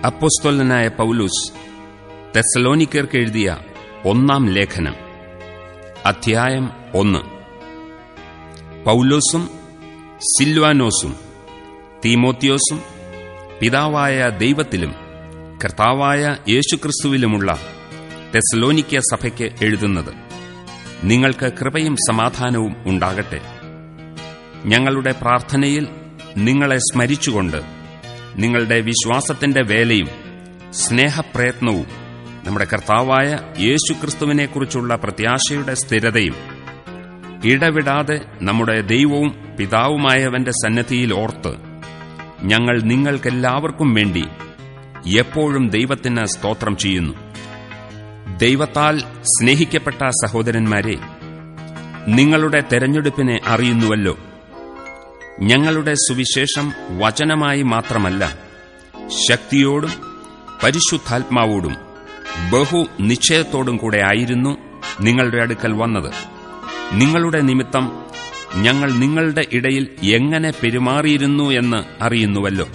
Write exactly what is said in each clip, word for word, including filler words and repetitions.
അപ്പോസ്തലനായ പൗലോസ് തെസ്സലോനിക്കർക്ക് എഴുതിയ ഒന്നാം ലേഖനം, അധ്യായം ഒന്ന്. പൗലോസും സിൽവാനോസും തീമോത്തിയോസും പിതാവായ ദൈവത്തിലും കർത്താവായ യേശുക്രിസ്തുവിലുമുള്ള തെസ്സലോനിക്യ സഭയ്ക്ക് എഴുതുന്നത്, നിങ്ങൾക്ക് കൃപയും സമാധാനവും ഉണ്ടാകട്ടെ. ഞങ്ങളുടെ പ്രാർത്ഥനയിൽ നിങ്ങളെ സ്മരിച്ചുകൊണ്ട് നിങ്ങളുടെ വിശ്വാസത്തിന്റെ വേലയും സ്നേഹപ്രയത്നവും നമ്മുടെ കർത്താവായ യേശുക്രിസ്തുവിനെക്കുറിച്ചുള്ള പ്രത്യാശയുടെ സ്ഥിരതയും ഇടവിടാതെ നമ്മുടെ ദൈവവും പിതാവുമായവന്റെ സന്നിധിയിൽ ഓർത്ത് ഞങ്ങൾ നിങ്ങൾക്കെല്ലാവർക്കും വേണ്ടി എപ്പോഴും ദൈവത്തിന് സ്തോത്രം ചെയ്യുന്നു. ദൈവത്താൽ സ്നേഹിക്കപ്പെട്ട സഹോദരന്മാരെ, നിങ്ങളുടെ തെരഞ്ഞെടുപ്പിനെ അറിയുന്നുവല്ലോ. ഞങ്ങളുടെ സുവിശേഷം വചനമായി മാത്രമല്ല, ശക്തിയോടും പരിശുദ്ധാത്മാവോടും ബഹു നിശ്ചയത്തോടും കൂടെ ആയിരുന്നു നിങ്ങളുടെ അടുക്കൽ വന്നത്. നിങ്ങളുടെ നിമിത്തം ഞങ്ങൾ നിങ്ങളുടെ ഇടയിൽ എങ്ങനെ പെരുമാറിയിരുന്നു എന്ന് അറിയുന്നുവല്ലോ.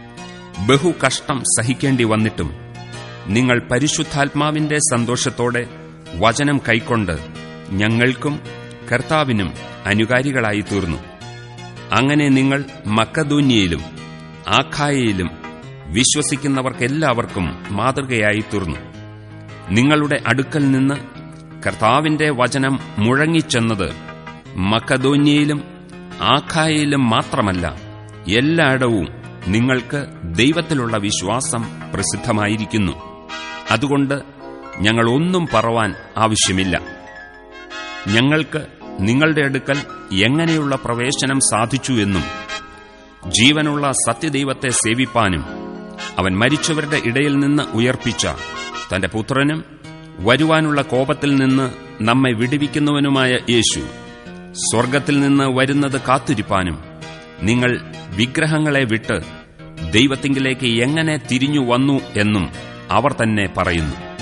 ബഹു കഷ്ടം സഹിക്കേണ്ടി വന്നിട്ടും നിങ്ങൾ പരിശുദ്ധാത്മാവിന്റെ സന്തോഷത്തോടെ വചനം കൈക്കൊണ്ട് ഞങ്ങൾക്കും കർത്താവിനും അനുകാരികളായി തീർന്നു. അങ്ങനെ നിങ്ങൾ മക്കദോന്യയിലും ആഖായയിലും വിശ്വസിക്കുന്നവർക്കെല്ലാവർക്കും മാതൃകയായി തീർന്നു. നിങ്ങളുടെ അടുക്കൽ നിന്ന് കർത്താവിന്റെ വചനം മുഴങ്ങിച്ചെന്നത് മക്കദോന്യയിലും ആഖായയിലും മാത്രമല്ല, എല്ലായിടവും നിങ്ങൾക്ക് ദൈവത്തിലുള്ള വിശ്വാസം പ്രസിദ്ധമായിരിക്കുന്നു. അതുകൊണ്ട് ഞങ്ങൾ ഒന്നും പറവാൻ ആവശ്യമില്ല. ഞങ്ങൾക്ക് നിങ്ങളുടെ അടുക്കൽ എങ്ങനെയുള്ള പ്രവേശനം സാധിച്ചു എന്നും ജീവനുള്ള സത്യദൈവത്തെ സേവിപ്പാനും അവൻ മരിച്ചവരുടെ ഇടയിൽ നിന്ന് ഉയർപ്പിച്ച തന്റെ പുത്രനും വരുവാനുള്ള കോപത്തിൽ നിന്ന് നമ്മെ വിടുവിക്കുന്നവനുമായ യേശു സ്വർഗ്ഗത്തിൽ നിന്ന് വരുന്നത് കാത്തിരിപ്പാനും നിങ്ങൾ വിഗ്രഹങ്ങളെ വിട്ട് ദൈവത്തിങ്കിലേക്ക് എങ്ങനെ തിരിഞ്ഞു വന്നു എന്നും അവർ തന്നെ പറയുന്നു.